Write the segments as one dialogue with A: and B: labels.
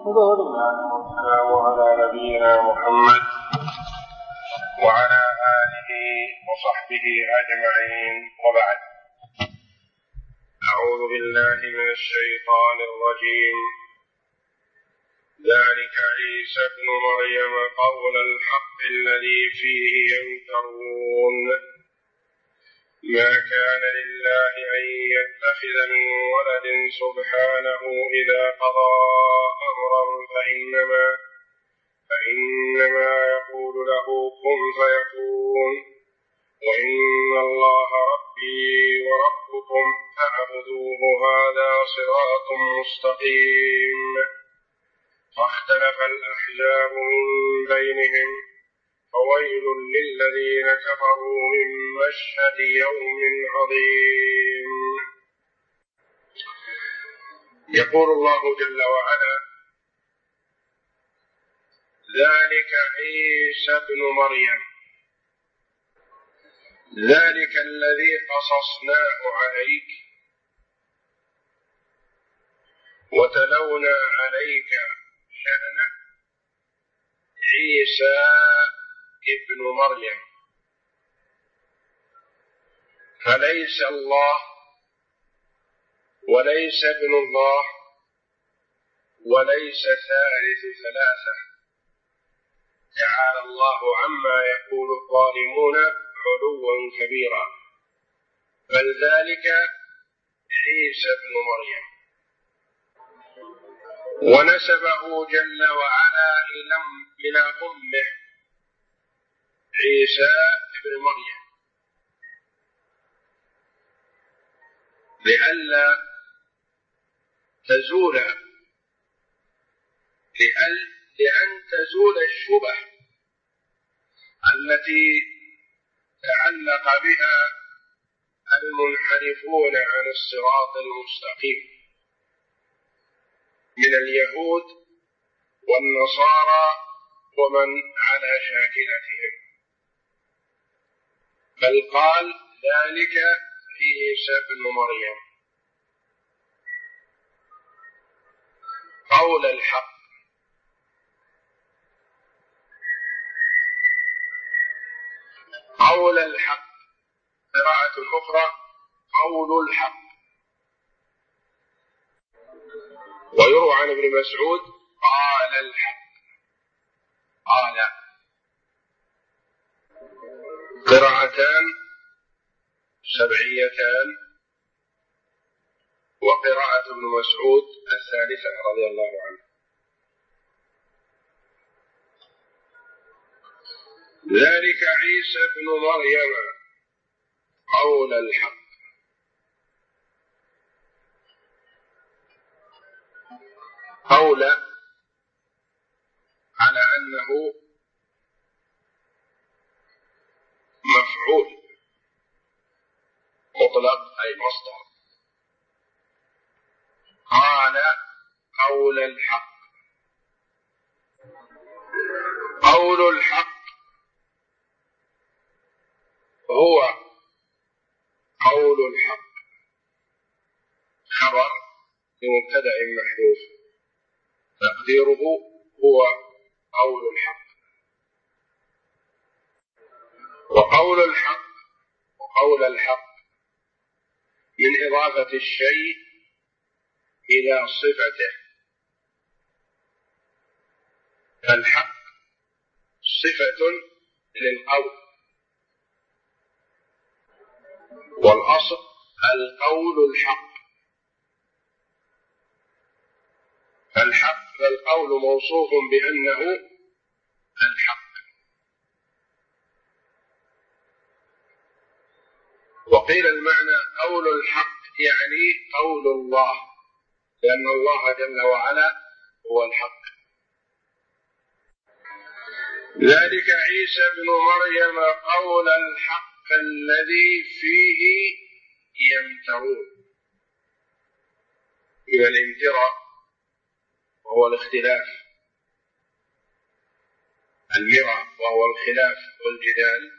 A: والسلام على نبينا محمد وعلى آله وصحبه أجمعين، وبعد. أعوذ بالله من الشيطان الرجيم. ذلك عيسى ابن مريم قول الحق الذي فيه يمترون ما كان لله أن يتخذ من ولد سبحانه إذا قضى أمرا فإنما يقول له كن فيكون. وإن الله ربي وربكم فاعبدوه هذا صراط مستقيم. فاختلف الأحزاب من بينهم فويل للذين كفروا من مشهد يوم عظيم. يقول الله جل وعلا: ذلك عيسى ابن مريم، ذلك الذي قصصناه عليك وتلونا عليك شأنه عيسى ابن مريم، فليس الله وليس ابن الله وليس ثالث ثلاثة، تعالى الله عما يقول الظالمون علوا كبيرا. بل ذلك عيسى ابن مريم، ونسبه جل وعلا إلى أمه عيسى ابن مريم لأن تزول الشبه التي تعلق بها المنحرفون عن الصراط المستقيم من اليهود والنصارى ومن على شاكلتهم. بل قال ذلك عيسى ابن مريم قول الحق. قول الحق، قراءة أخرى قول الحق. ويروى عن ابن مسعود قال الحق، قال. قراءتان سبعيتان، وقراءة ابن مسعود الثالثة رضي الله عنه. ذلك عيسى ابن مريم قول الحق. قول على أنه مفعول مطلق أي مصدر. قال قول الحق. قول الحق هو قول الحق، خبر لمبتدأ محذوف تقديره هو قول الحق. وقول الحق وقول الحق من إضافة الشيء إلى صفته. الحق صفة للقول، والأصل القول الحق. الحق القول موصوف بأنه الحق. وقيل المعنى قول الحق يعني قول الله، لأن الله جل وعلا هو الحق. ذلك عيسى ابن مريم قول الحق الذي فيه يمترون. من الامتراء وهو الاختلاف، المرى وهو الخلاف والجدال،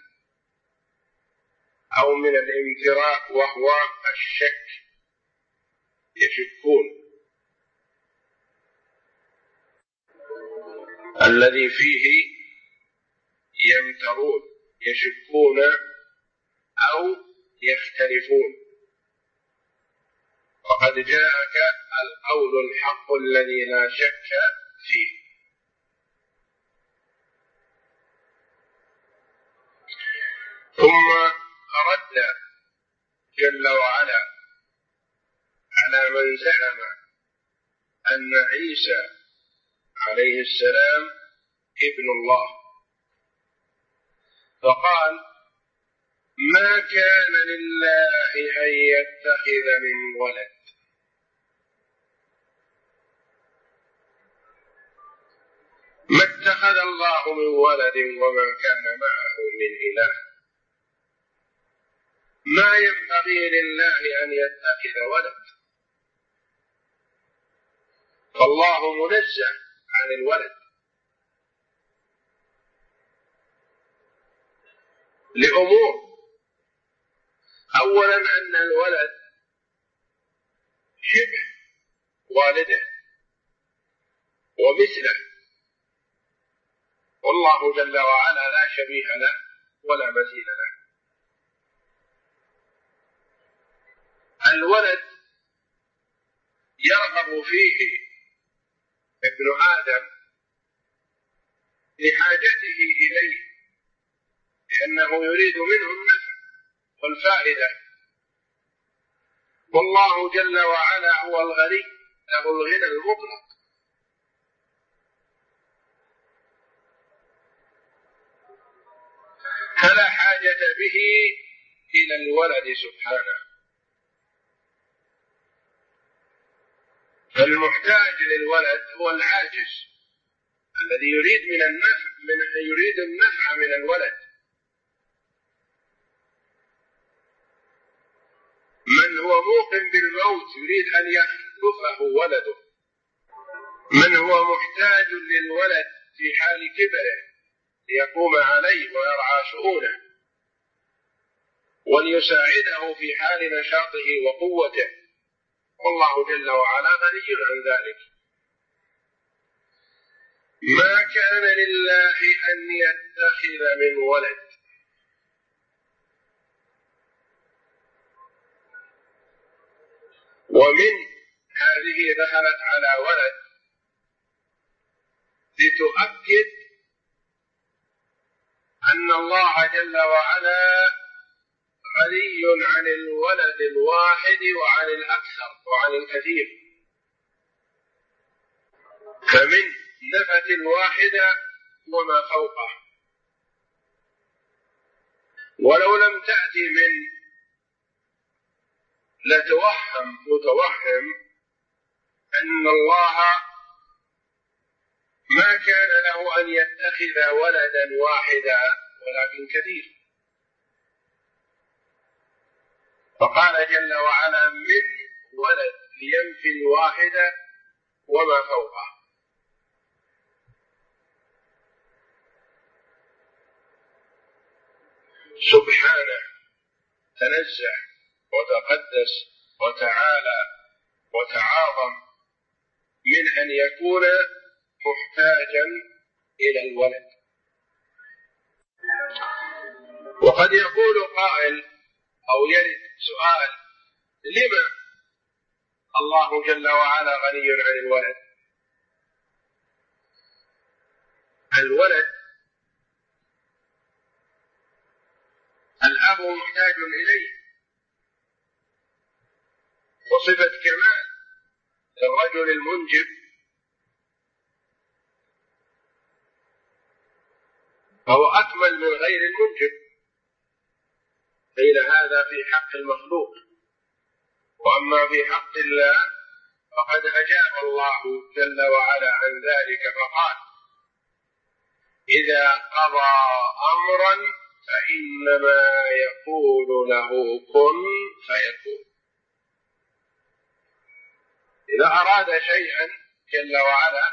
A: أو من الامتراء وهو الشك، يشكون. الذي فيه يمترون يشكون أو يختلفون، وقد جاءك القول الحق الذي لا شك فيه. ثم رد جل وعلا على من زعم أن عيسى عليه السلام ابن الله، فقال: ما كان لله أن يتخذ من ولد، ما اتخذ الله من ولد وما كان معه من إله، ما ينبغي لله أن يتخذ ولد، فالله منزه عن الولد لأمور. أولا أن الولد شبه والده ومثله، والله جل وعلا لا شبيه له ولا مثيل له. الولد يرغب فيه ابن آدم لحاجته إليه، لأنه يريد منه النفع والفائدة، والله جل وعلا هو الغني له الغنى المطلق، فلا حاجة به إلى الولد سبحانه. فالمحتاج للولد هو العاجز الذي يريد النفع من الولد. من هو موقن بالموت يريد أن يخلفه ولده، من هو محتاج للولد في حال كبره ليقوم عليه ويرعى شؤونه وليساعده في حال نشاطه وقوته، والله جل وعلا غني عن ذلك. ما كان لله أن يتخذ من ولد، ومن هذه دخلت على ولد لتؤكد أن الله جل وعلا غني عن الولد الواحد وعن الأكثر وعن الكثير، فمن نفة الواحدة وما فوقه. ولو لم تأتي من لتوهم متوهم أن الله ما كان له أن يتخذ ولدا واحدا ولكن كثير، فقال جل وعلا من ولد لينفي الواحدة وما فوقه. سبحانه تنزه وتقدس وتعالى وتعاظم من أن يكون محتاجا إلى الولد. وقد يقول قائل أو يرد سؤال: لما الله جل وعلا غني عن الولد؟ الولد الأب محتاج إليه، وصفة كمال للرجل المنجب فهو أكمل من غير المنجب، قيل هذا في حق المخلوق، وأما في حق الله فقد أجاب الله جل وعلا عن ذلك فقال: إذا قضى أمرا فإنما يقول له كن فيكون. إذا أراد شيئا جل وعلا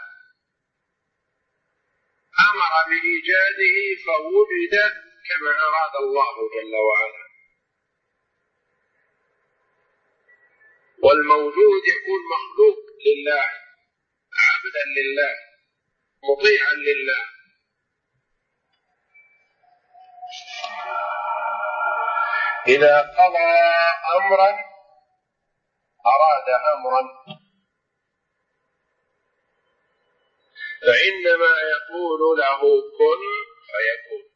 A: أمر بإيجاده فوجد كما أراد الله جل وعلا، والموجود يكون مخلوق لله عبدا لله مطيعا لله. إذا قضى أمرا أراد أمرا فإنما يقول له كن فيكون.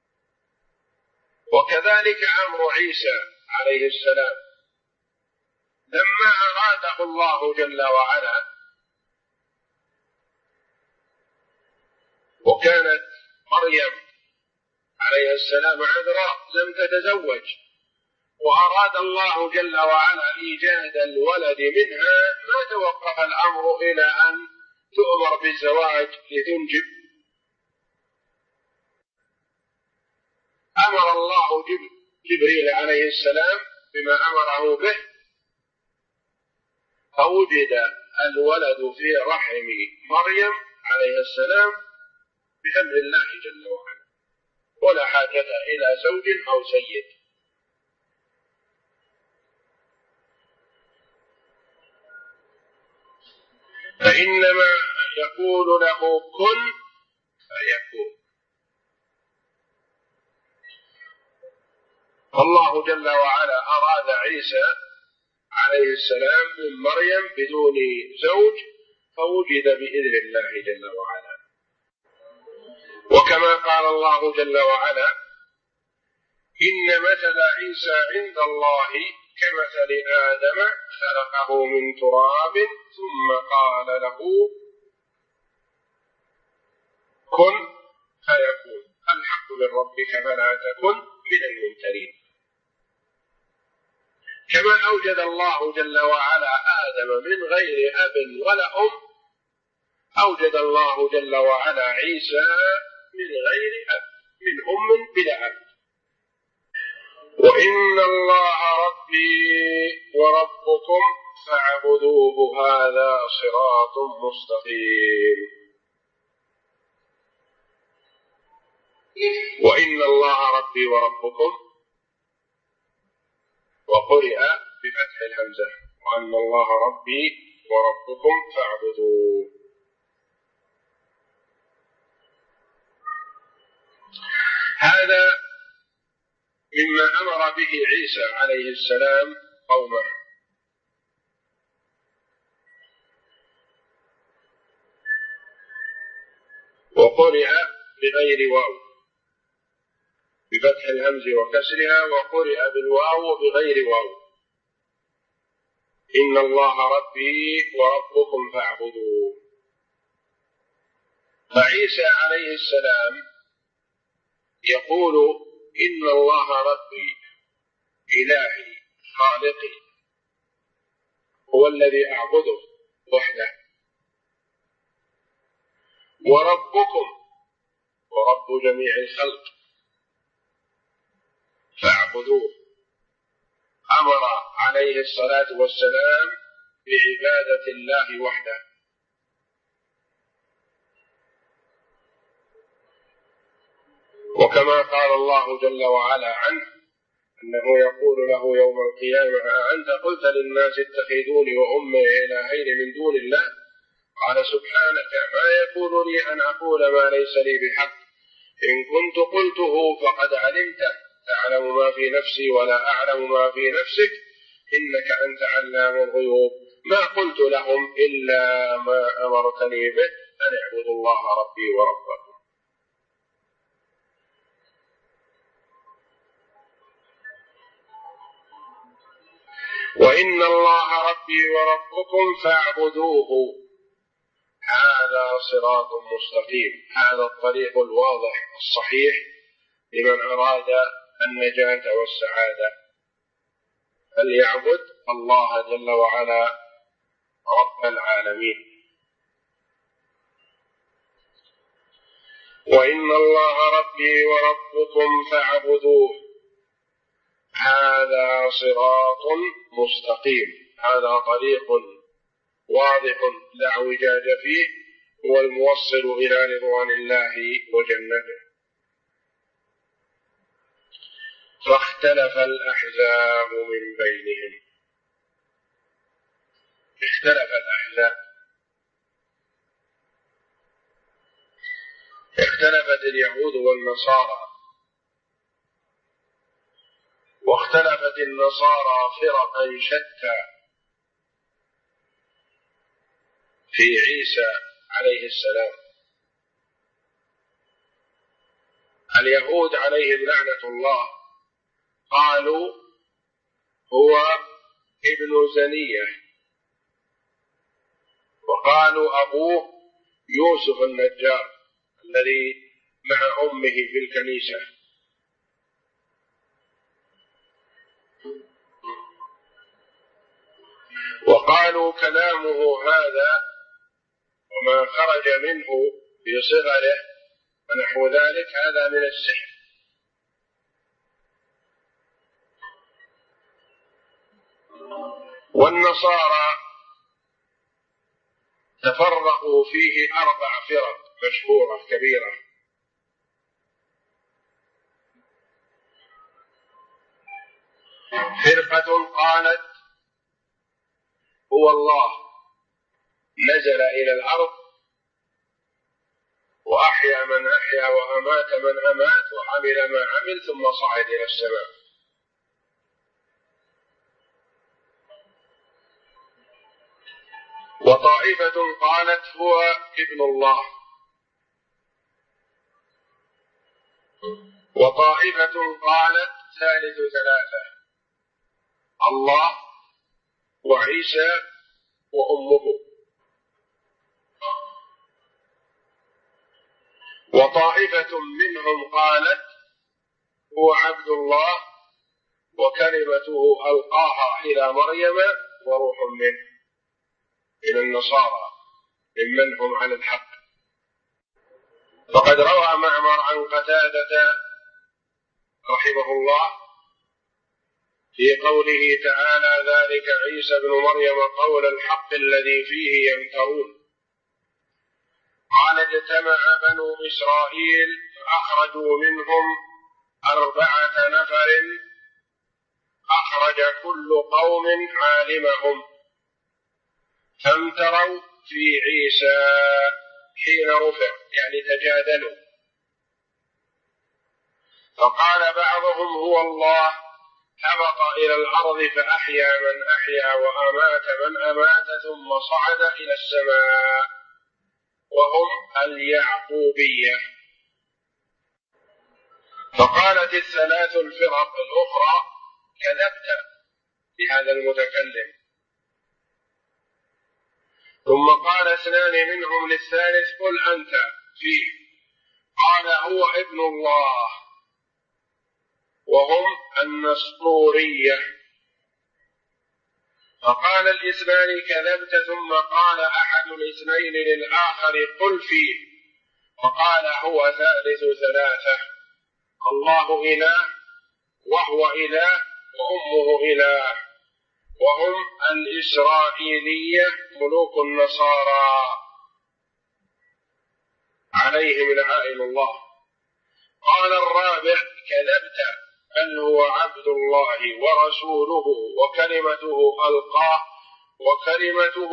A: وكذلك أمر عيسى عليه السلام لما أراده الله جل وعلا، وكانت مريم عليه السلام عذراء لم تتزوج، وأراد الله جل وعلا إيجاد الولد منها، ما توقف الأمر إلى أن تؤمر بالزواج لتنجب. أمر الله جبريل عليه السلام بما أمره به، فوجد الولد في رحم مريم عليه السلام بأمر الله جل وعلا، ولا حاجة إلى زوج أو سيد. فإنما يقول له كن فيكون. الله جل وعلا أراد عيسى عليه السلام من مريم بدون زوج، فوجد بإذن الله جل وعلا. وكما قال الله جل وعلا إن مثل عيسى عند الله كمثل آدم خلقه من تراب ثم قال له كن فيكون. الحق من ربك فلا تكن من الممترين. كما أوجد الله جل وعلا آدم من غير أب ولا أم، أوجد الله جل وعلا عيسى من غير أب، من أم بلا أب. وإن الله ربي وربكم فاعبدوه هذا صراط مستقيم. وإن الله ربي وربكم، وقرئ بفتح الهمزة وأن الله ربي وربكم فاعبدوه. هذا مما أمر به عيسى عليه السلام قومه. وقرئ بغير واو بفتح الهمز وكسرها، وقرئ بالواو بغير واو. إن الله ربي وربكم فاعبدوه. فعيسى عليه السلام يقول إن الله ربي إلهي خالقي هو الذي أعبده وحده، وربكم ورب جميع الخلق فاعبدوه. أمر عليه الصلاة والسلام بعبادة الله وحده. وكما قال الله جل وعلا عنه أنه يقول له يوم القيامة أأنت قلت للناس اتخذوني وأمي إلهين من دون الله قال سبحانك ما يكون لي أن أقول ما ليس لي بحق إن كنت قلته فقد علمته تعلم ما في نفسي ولا أعلم ما في نفسك إنك أنت علام الغيوب ما قلت لهم إلا ما أمرتني به أن اعبدوا الله ربي وربكم. وإن الله ربي وربكم فاعبدوه هذا صراط مستقيم. هذا الطريق الواضح الصحيح لمن أراد النجاة والسعادة، فليعبد الله جل وعلا رب العالمين. وإن الله ربي وربكم فاعبدوه هذا صراط مستقيم. هذا طريق واضح لا اعوجاج فيه، هو الموصل إلى رضوان الله وجنته. فاختلف الأحزاب من بينهم. اختلف الأحزاب اختلفت اليهود والنصارى، واختلفت النصارى فرقا شتى في عيسى عليه السلام. اليهود عليهم لعنة الله قالوا هو ابن زنية، وقالوا أبوه يوسف النجار الذي مع أمه في الكنيسة. وقالوا كلامه هذا وما خرج منه في صغره ونحو ذلك هذا من السحر. والنصارى تفرقوا فيه 4 فرق مشهورة كبيرة. فرقة قالت هو الله نزل إلى الأرض وأحيا من أحيا وأمات من أمات وعمل ما عمل ثم صعد إلى السماء. وطائفة قالت هو ابن الله. وطائفة قالت ثالث 3 الله وعيسى وأمه. وطائفة منهم قالت هو عبد الله وكلمته ألقاها إلى مريم وروح منه، من النصارى ممن هم على الحق. فقد روى معمر عن قتادة رحمه الله في قوله تعالى ذلك عيسى بن مريم قول الحق الذي فيه يمترون، قال اجتمع بنو إسرائيل فأخرجوا منهم 4 نفر أخرج كل قوم عالمهم، فامتروا في عيسى حين رفع، يعني تجادلوا. فقال بعضهم هو الله هبط إلى الأرض فأحيا من أحيا وأمات من أمات ثم صعد إلى السماء، وهم اليعقوبية. فقالت ال3 الفرق الأخرى كذبت بهذا المتكلم. ثم قال 2 منهم للثالث قل أنت فيه، قال هو ابن الله، وهم النسطورية. فقال ال2 كذبت. ثم قال أحد ال2 للآخر قل فيه، فقال هو ثالث 3 الله إله وهو إله وأمه إله، وهم الإسرائيلية ملوك النصارى عليهم لعائن الله. قال الرابع كذبت بل هو عبد الله ورسوله وكلمته ألقاه وكلمته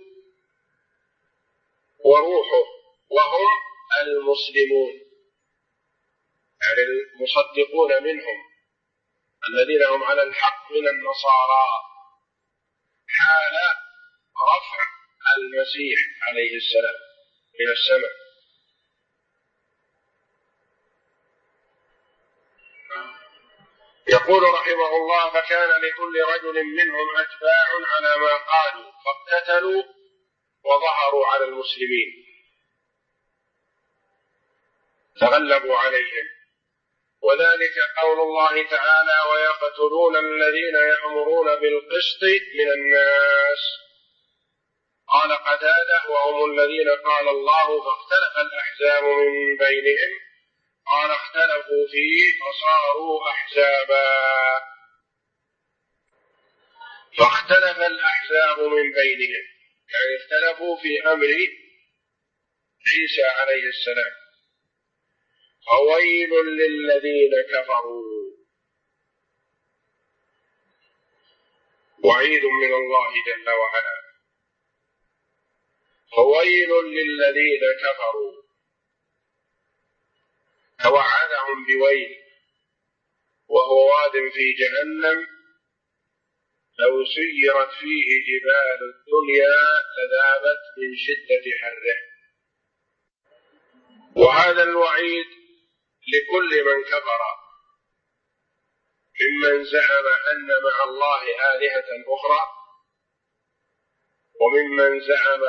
A: وروحه، وهم المسلمون، يعني المصدقون منهم الذين هم على الحق من النصارى حال رفع المسيح عليه السلام إلى السماء. يقول رحمه الله فكان لكل رجل منهم أتباع على ما قالوا فاقتتلوا وظهروا على المسلمين تغلبوا عليهم، وذلك قول الله تعالى ويقتلون الذين يأمرون بالقسط من الناس. قال قتادة وهم الذين قال الله فاختلف الأحزاب من بينهم، قال اختلفوا فيه فصاروا أحزابا. فاختلف الأحزاب من بينهم، يعني اختلفوا في أمر عيسى عليه السلام. فويل للذين كفروا، وعيد من الله جل وعلا. فويل للذين كفروا توعدهم بويل وهو واد في جهنم لو سيرت فيه جبال الدنيا لذابت من شدة حره. وهذا الوعيد لكل من كفر ممن زعم أن مع الله آلهة أخرى، وممن زعم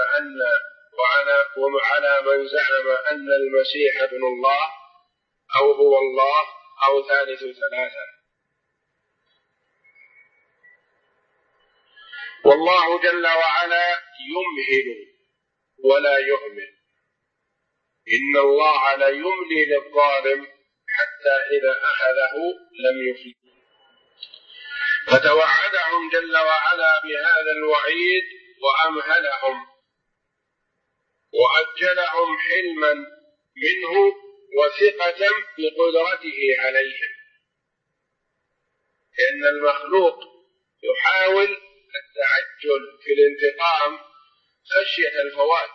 A: وعلى من زعم أن المسيح ابن الله أو هو الله أو ثالث ثلاثة. والله جل وعلا يمهل ولا يهمل، إن الله لا يملي للظالم حتى إذا أخذه لم يفلت. فتوعدهم جل وعلا بهذا الوعيد وأمهلهم وأجلهم حلما منه وثقة بقدرته عليهم، لأن المخلوق يحاول التعجل في الانتقام خشية الفوات،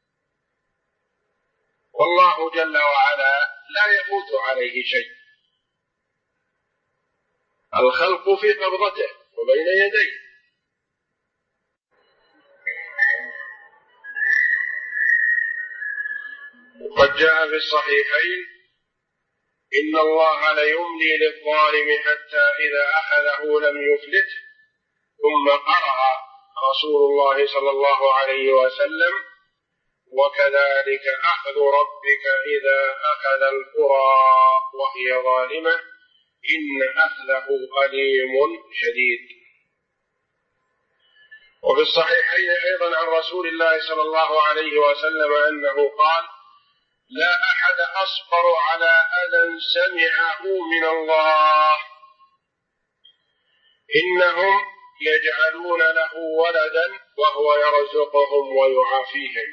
A: والله جل وعلا لا يفوت عليه شيء، الخلق في قبضته وبين يديه. وقد جاء في الصحيحين إن الله ليملي للظالم حتى إذا أخذه لم يفلته، ثم قرأ رسول الله صلى الله عليه وسلم: وكذلك أخذ ربك إذا أخذ القرى وهي ظالمة إن أخذه أليم شديد. وفي الصحيحين أيضا عن رسول الله صلى الله عليه وسلم أنه قال: لا أحد أصبر على أذى سمعه من الله، إنهم يجعلون له ولدا وهو يرزقهم ويعافيهم.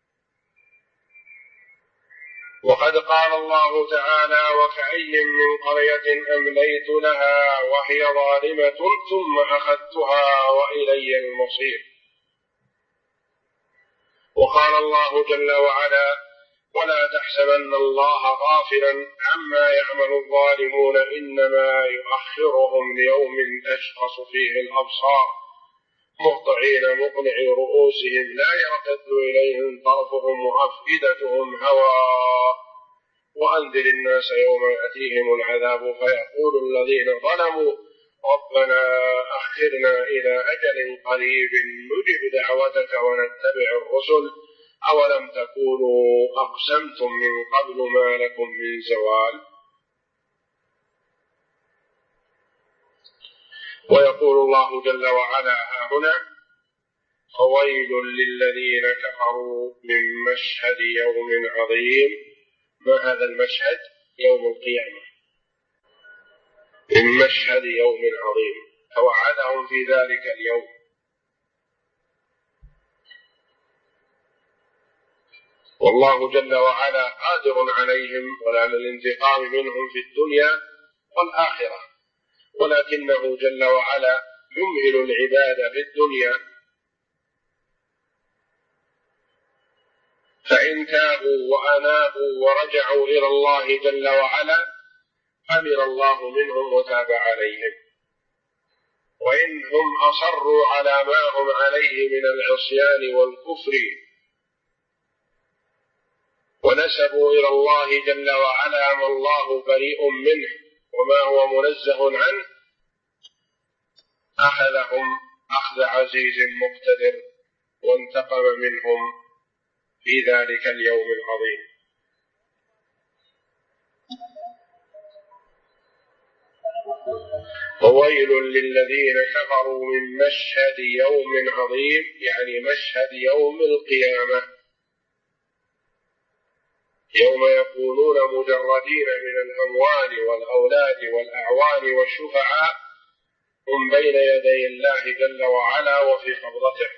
A: وقد قال الله تعالى: وكأي من قرية أمليت لها وهي ظالمة ثم أخذتها وإلي المصير. وقال الله جل وعلا: ولا تحسبن الله غافلا عما يعمل الظالمون إنما يؤخرهم ليوم تشخص فيه الأبصار مهطعين مقنعي رؤوسهم لا يرتد إليهم طرفهم وأفئدتهم هواء وأنذر الناس يوم يأتيهم العذاب فيقول الذين ظلموا ربنا أخرنا إلى أجل قريب نجب دعوتك ونتبع الرسل أولم تكونوا أقسمتم من قبل ما لكم من زوال. ويقول الله جل وعلا هنا: فويل للذين كفروا من مشهد يوم عظيم. ما هذا المشهد؟ يوم القيامة، من مشهد يوم عظيم توعدهم في ذلك اليوم. والله جل وعلا قادر عليهم وعلى الانتقام منهم في الدنيا والآخرة، ولكنه جل وعلا يمهل العباد في الدنيا، فإن تابوا وأنابوا ورجعوا إلى الله جل وعلا قبل الله منهم وتاب عليهم، وإن هم أصروا على ما هم عليه من العصيان والكفر ونسبوا إلى الله جل وعلا ما الله بريء منه وما هو منزه عنه أخذهم أخذ عزيز مقتدر وانتقم منهم في ذلك اليوم العظيم. وويل للذين كفروا من مشهد يوم عظيم، يعني مشهد يوم القيامة، يوم يكونون مجردين من الأموال والأولاد والأعوان والشفعاء هم بين يدي الله جل وعلا وفي قبضته.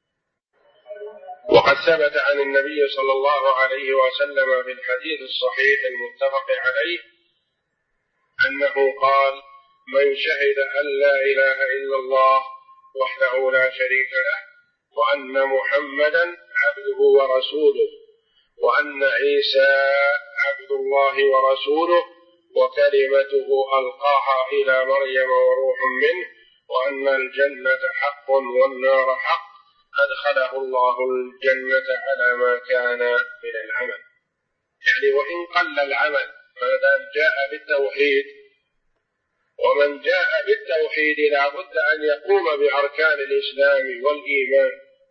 A: وقد ثبت عن النبي صلى الله عليه وسلم في الحديث الصحيح المتفق عليه أنه قال: من شهد أن لا إله إلا الله وحده لا شريك له وأن محمدا عبده ورسوله وأن عيسى عبد الله ورسوله وكلمته ألقاها إلى مريم وروح منه وأن الجنة حق والنار حق أدخله الله الجنة على ما كان من العمل. يعني وإن قل العمل ما دام جاء بالتوحيد، ومن جاء بالتوحيد لا بد أن يقوم بأركان الإسلام والإيمان.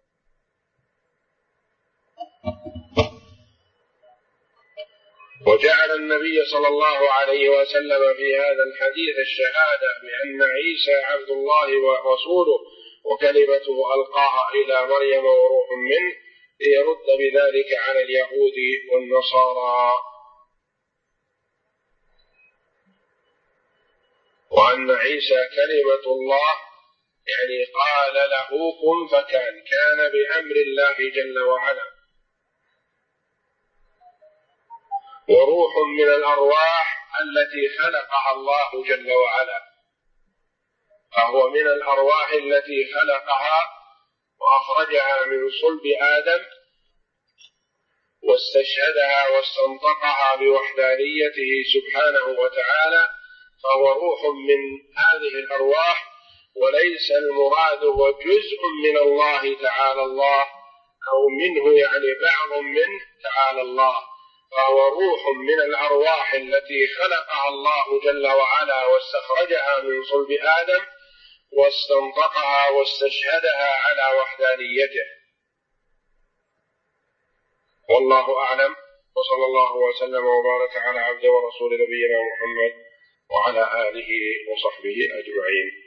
A: وجعل النبي صلى الله عليه وسلم في هذا الحديث الشهادة بأن عيسى عبد الله ورسوله وكلمته ألقاها إلى مريم وروح منه ليرد بذلك على اليهود والنصارى، وأن عيسى كلمة الله يعني قال له كن فكان، كان بأمر الله جل وعلا، وروح من الأرواح التي خلقها الله جل وعلا، فهو من الأرواح التي خلقها وأخرجها من صلب آدم واستشهدها واستنطقها بوحدانيته سبحانه وتعالى، فهو روح من هذه الأرواح، وليس المراد هو جزء من الله تعالى الله أو منه يعني بعض منه تعالى الله، فهو روح من الأرواح التي خلقها الله جل وعلا واستخرجها من صلب آدم واستنطقها واستشهدها على وحدانيته. والله أعلم، وصلى الله وسلم وبارك على عبده ورسول نبينا محمد وعلى آله وصحبه أجمعين.